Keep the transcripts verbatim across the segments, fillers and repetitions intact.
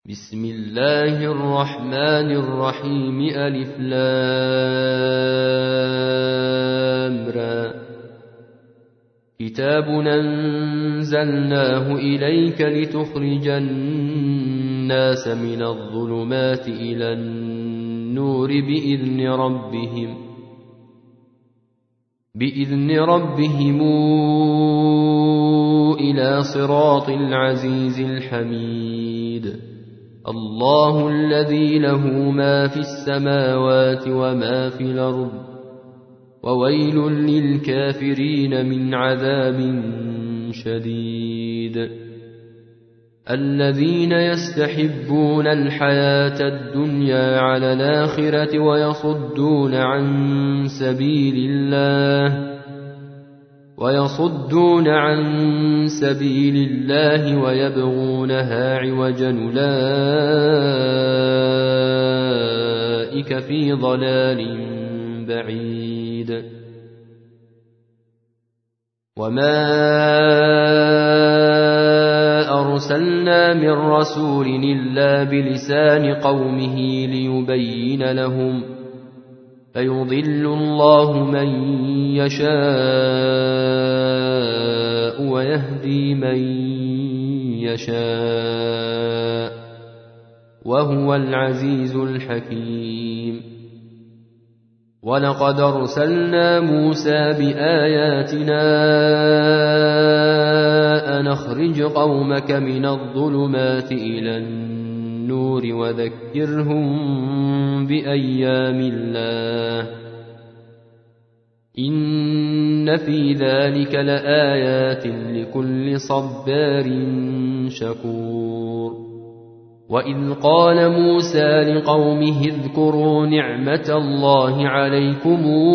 بسم الله الرحمن الرحيم ألف لام را كتاب أنزلناه إليك لتخرج الناس من الظلمات إلى النور بإذن ربهم بإذن ربهم إلى صراط العزيز الحميد الله الذي له ما في السماوات وما في الأرض وويل للكافرين من عذاب شديد الذين يستحبون الحياة الدنيا على الآخرة ويصدون عن سبيل الله ويصدون عن سبيل الله ويبغونها عوجا أولئك في ضلال بعيد وما أرسلنا من رسول إلا بلسان قومه ليبين لهم فيضل الله من يشاء ويهدي من يشاء وهو العزيز الحكيم ولقد أرسلنا موسى بآياتنا أن أخرج قومك من الظلمات إلى النور وذكرهم بأيام الله إن في ذلك لآيات لكل صبار شكور وإذ قال موسى لقومه اذكروا نعمة الله عليكم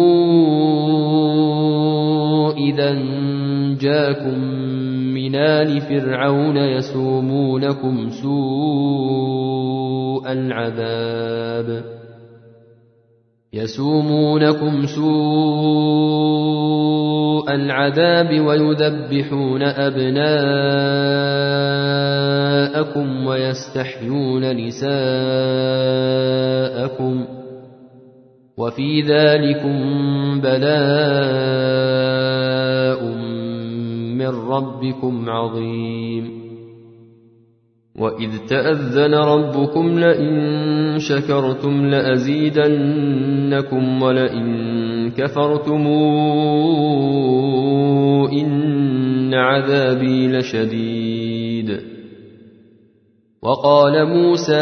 إذا جاءكم من آل فرعون يسومونكم سوء العذاب يسومونكم سوء العذاب ويذبحون أبناءكم ويستحيون نساءكم وفي ذلكم بلاء من ربكم عظيم وإذ تأذن ربكم لئن شكرتم لأزيدنكم ولئن كفرتم إن عذابي لشديد وقال موسى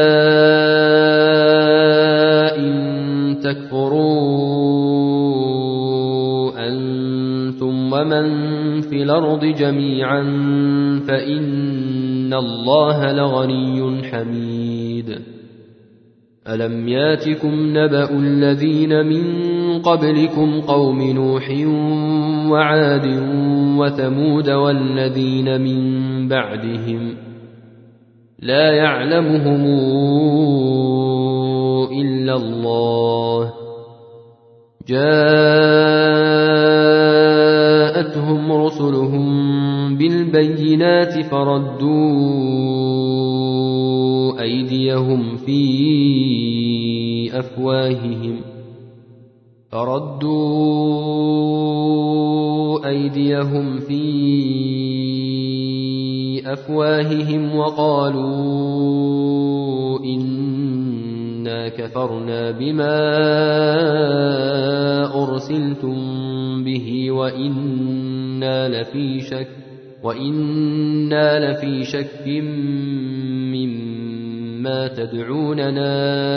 إن تكفروا أنتم ومن في الأرض جميعا فإن الله لغني حميد ألم ياتكم نبأ الذين من قبلكم قوم نوح وعاد وثمود والذين من بعدهم لا يعلمهم إلا الله جاءتهم رسلهم بالبينات فردوا أيديهم في أفواههم فردوا أيديهم في أفواههم وقالوا إنا كفرنا بما أرسلتم به وإنا لفي شك وإنا لفي شك مما تدعوننا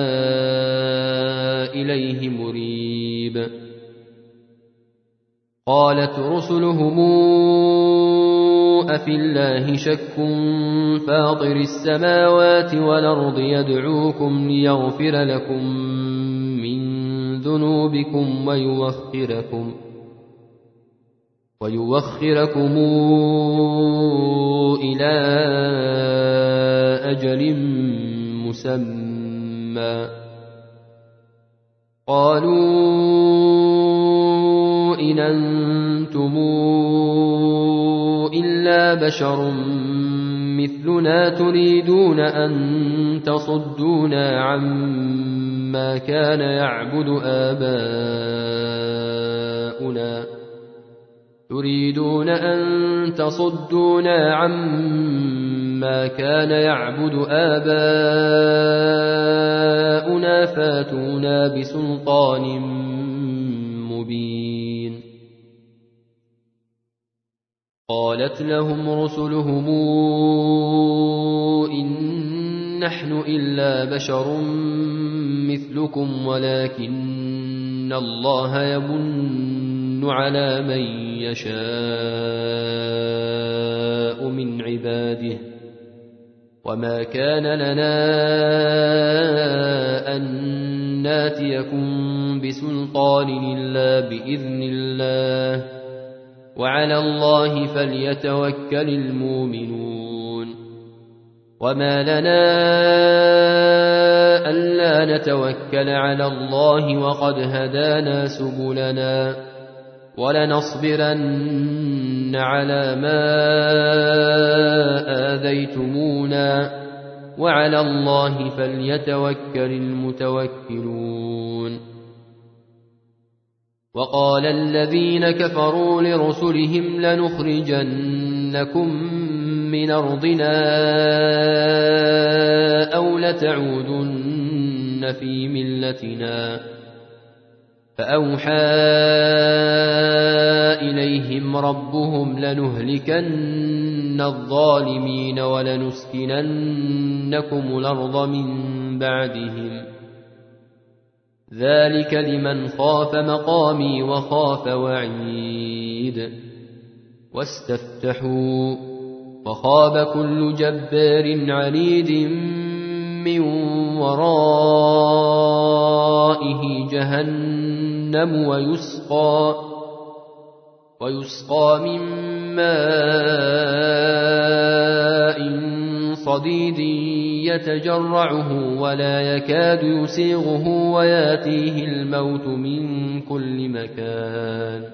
إليه مريب قالت رسلهم أفي الله شك فاطر السماوات والأرض يدعوكم ليغفر لكم من ذنوبكم ويوخركم ويوخركم إلى أجل مسمى قالوا إن أنتم إلا بشر مثلنا تريدون أن تصدونا عما كان يعبد آباؤنا تريدون أن تصدونا عما كان يعبد آباؤنا فاتونا بسلطان مبين. قالت لهم رسلهم إن نحن إلا بشر مثلكم ولكن الله يمن على من يشاء من عباده وما كان لنا أن ناتيكم بسلطان إلا بإذن الله وعلى الله فليتوكل المؤمنون. وما لنا ألا نتوكل على الله وقد هدانا سبلنا ولنصبرن على ما آذيتمونا وعلى الله فليتوكل المتوكلون. وقال الذين كفروا لرسلهم لنخرجنكم من أرضنا أو لتعودن في ملتنا فأوحى إليهم ربهم لنهلكن الظالمين ولنسكننكم الأرض من بعدهم ذلك لمن خاف مقامي وخاف وعيد. واستفتحوا فخاب كل جبار عنيد من ورائه جهنم ويسقى ويسقى من ماء صديد يتجرعه ولا يكاد يسيغه وياتيه الموت من كل مكان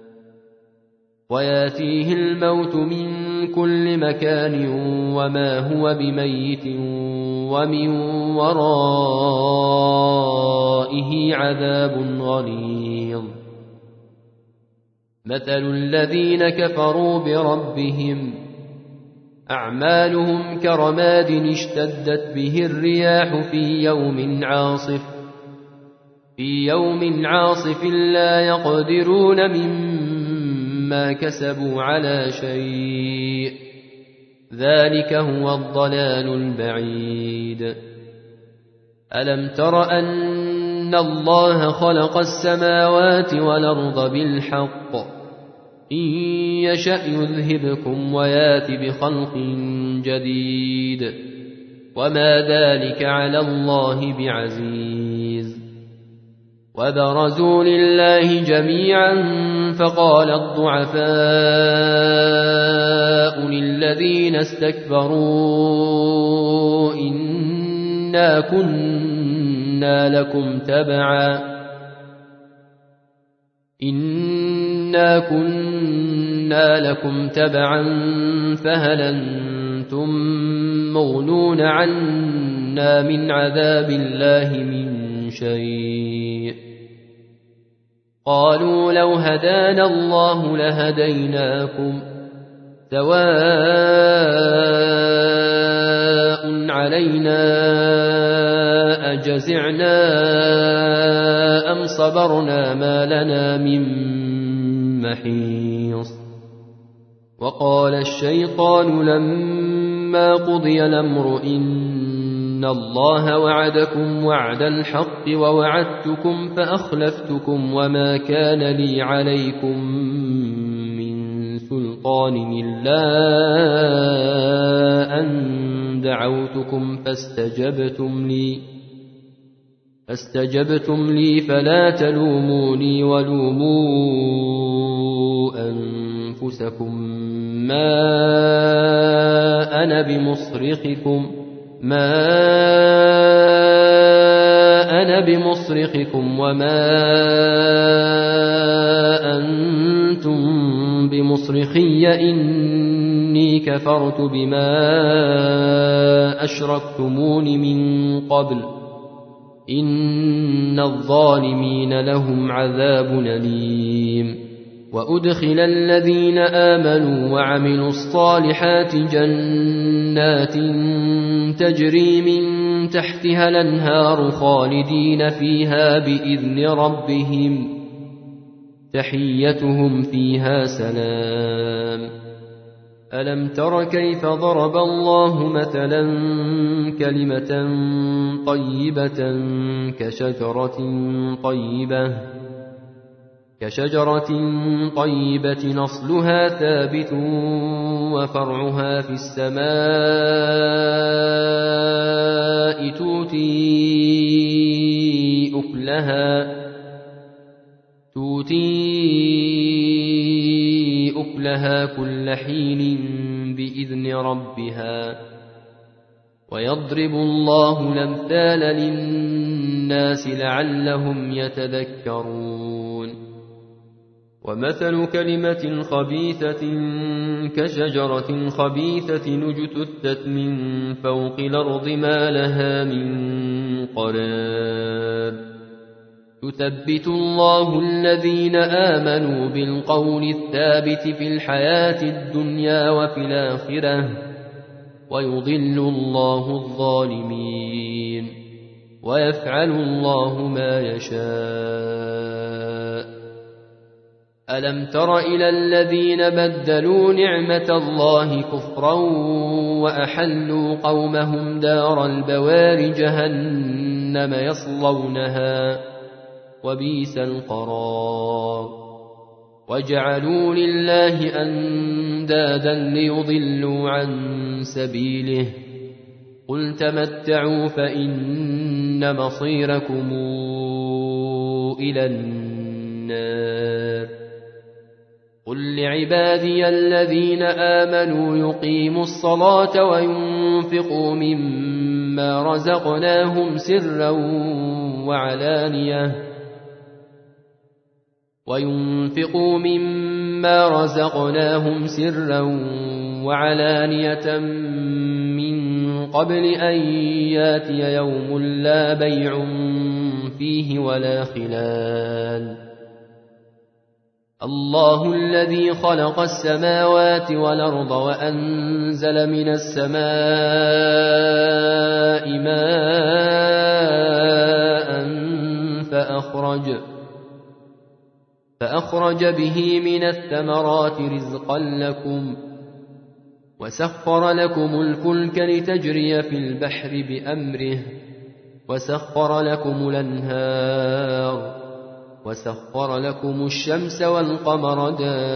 وياتيه الموت من كل مكان وما هو بميت ومن ورائه عذاب غليظ. مثل الذين كفروا بربهم أعمالهم كرماد اشتدت به الرياح في يوم عاصف في يوم عاصف لا يقدرون مما كسبوا على شيء ذلك هو الضلال البعيد. ألم تر أن الله خلق السماوات والأرض بالحق إن يشأ يذهبكم ويات بخلق جديد وما ذلك على الله بعزيز. وبرزوا لله جميعا فقال الضعفاء للذين استكبروا إنا كنا لكم تبعا إنا كنا لكم تبعا فهل أنتم مغنون عنا من عذاب الله من شيء قالوا لو هدانا الله لهديناكم سواء علينا أجزعنا أم صبرنا ما لنا من محيص. وقال الشيطان لما قضي الأمر إن الله وعدكم وعد الحق ووعدتكم فأخلفتكم وما كان لي عليكم من سلطان إلا أن دعوتكم فاستجبتم لي فاستجبتم لي فلا تلوموني ولوموا أنفسكم ما أنا بمصرخكم ما أنا بمصرخكم وما أنتم بمصرخي إني كفرت بما أشركتمون من قبل إن الظالمين لهم عذاب أليم وأدخل الذين آمنوا وعملوا الصالحات جنات تجري من تحتها الأنهار خالدين فيها بإذن ربهم تحيتهم فيها سلام ألم تر كيف ضرب الله مثلا كلمة طيبة كشجرة طيبة كشجرة طيبة أصلها ثابت وفرعها في السماء تؤتي أكلها تؤتي أكلها كل حين بإذن ربها ويضرب الله الأمثال للناس لعلهم يتذكرون ومثل كلمة خبيثة كشجرة خبيثة اجتثت من فوق الأرض ما لها من قرار يثبت الله الذين آمنوا بالقول الثابت في الحياة الدنيا وفي الآخرة ويضل الله الظالمين ويفعل الله ما يشاء ألم تر إلى الذين بدلوا نعمة الله كفرا وأحلوا قومهم دار البوار جهنم يصلونها وبئس القرار وجعلوا لله أندادا ليضلوا عن سبيله قل تمتعوا فإن مصيركم إلى النار قل لعبادي الذين آمنوا يقيموا الصلاة وينفقوا مما رزقناهم سرا وعلانية وينفقوا مما رزقناهم سرا وعلانية من قبل أن ياتي يوم لا بيع فيه ولا خلال الله الذي خلق السماوات والأرض وأنزل من السماء ماء فأخرج فأخرج به من الثمرات رزقا لكم وسخر لكم الفلك لتجري في البحر بأمره وسخر لكم الأنهار وسخر لكم الشمس والقمر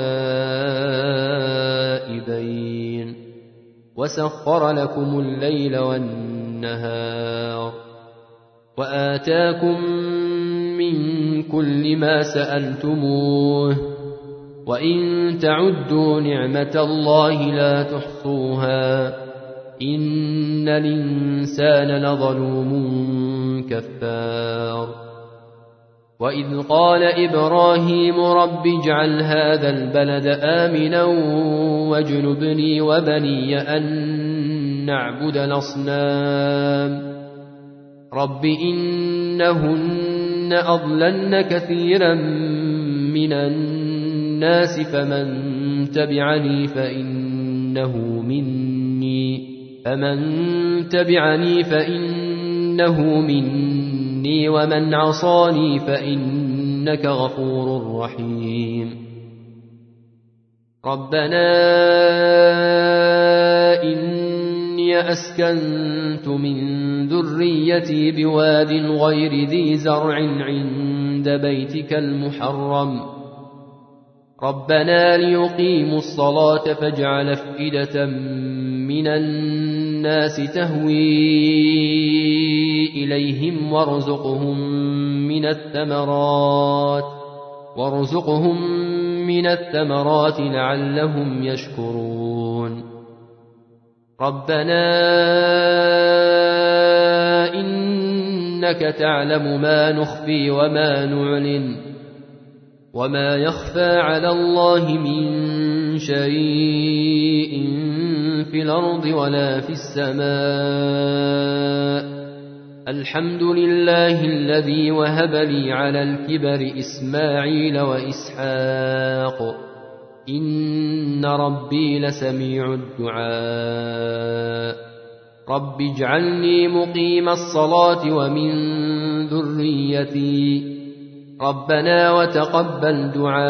دائبين وسخر لكم الليل والنهار وآتاكم من كل ما سألتموه وإن تعدوا نعمة الله لا تحصوها إن الإنسان لظلوم كفار وإذ قال إبراهيم رب اجعل هذا البلد آمنا واجنبني وبني أن نعبد الأصنام رب إنهن أضللن كثيرا من الناس فمن تبعني فإنه مني فمن تبعني فإنه مني ومن عصاني فإنك غفور رحيم ربنا إني أسكنت من ذريتي بواد غير ذي زرع عند بيتك المحرم ربنا ليقيموا الصلاة فاجعل أفئدة من الناس تهوي إليهم وارزقهم من الثمرات وارزقهم من الثمرات لعلهم يشكرون ربنا إنك تعلم ما نخفي وما نعلن وما يخفى على الله من شيء في الأرض ولا في السماء. الحمد لله الذي وهب لي على الكبر إسماعيل وإسحاق إن ربي لسميع الدعاء. رب اجعلني مقيم الصلاة ومن ذريتي ربنا وتقبل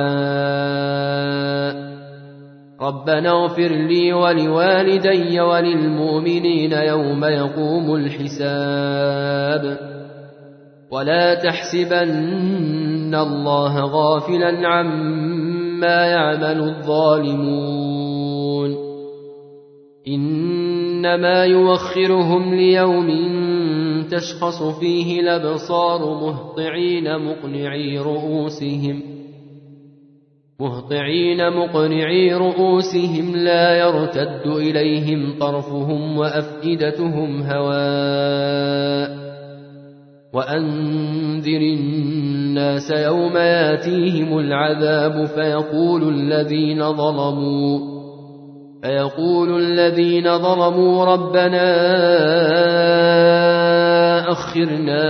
دعاء. ربنا اغفر لي ولوالدي وللمؤمنين يوم يقوم الحساب. ولا تحسبن الله غافلا عما يعمل الظالمون إنما يوخرهم ليوم تشخص فيه الأبصار مهطعين مقنعي رؤوسهم مهطعين مقنعي رؤوسهم لا يرتد إليهم طرفهم وأفئدتهم هواء. وأنذر الناس يوم ياتيهم العذاب فيقول الذين ظلموا فيقول الذين ظلموا ربنا أخرنا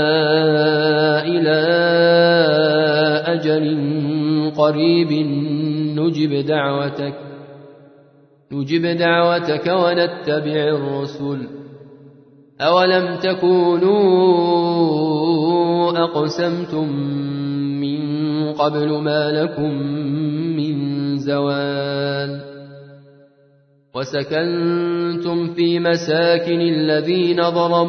إلى أجل قريب نجب دعوتك نجب دعوتك ونتبع الرسل أولم تكونوا أقسمتم من قبل ما لكم من زوال. وسكنتم في مساكن الذين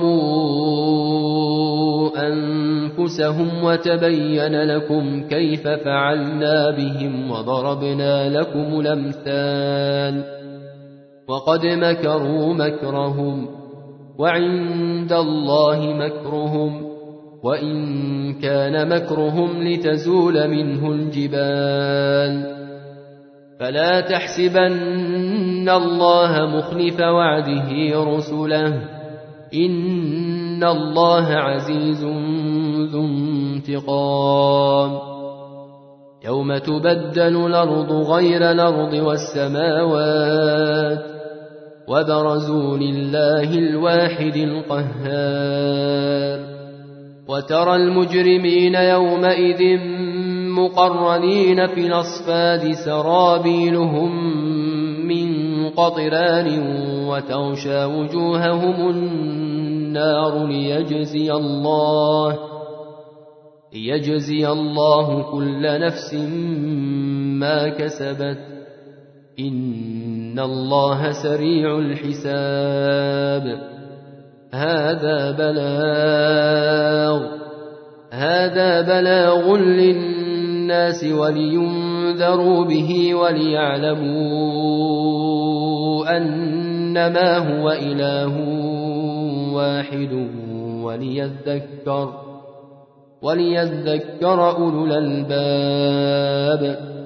ظلموا أنفسهم وتبين لكم كيف فعلنا بهم وضربنا لكم الأمثال. وقد مكروا مكرهم وعند الله مكرهم وإن كان مكرهم لتزول منه الجبال. فلا تحسبن الله مخلف وعده رسله إن الله عزيز ذو انتقام. يوم تبدل الأرض غير الأرض والسماوات وبرزوا لله الواحد القهار. وترى المجرمين يومئذ مقرنين في الأصفاد سرابيلهم من قطران وتغشى وجوههم النار ليجزي الله ليجزي الله كل نفس ما كسبت إن الله سريع الحساب. هذا بلاغ هذا بلاغ للناس ولينذروا به وليعلموا أنما هو إله واحد وليذكر وليذكر أولو الألباب.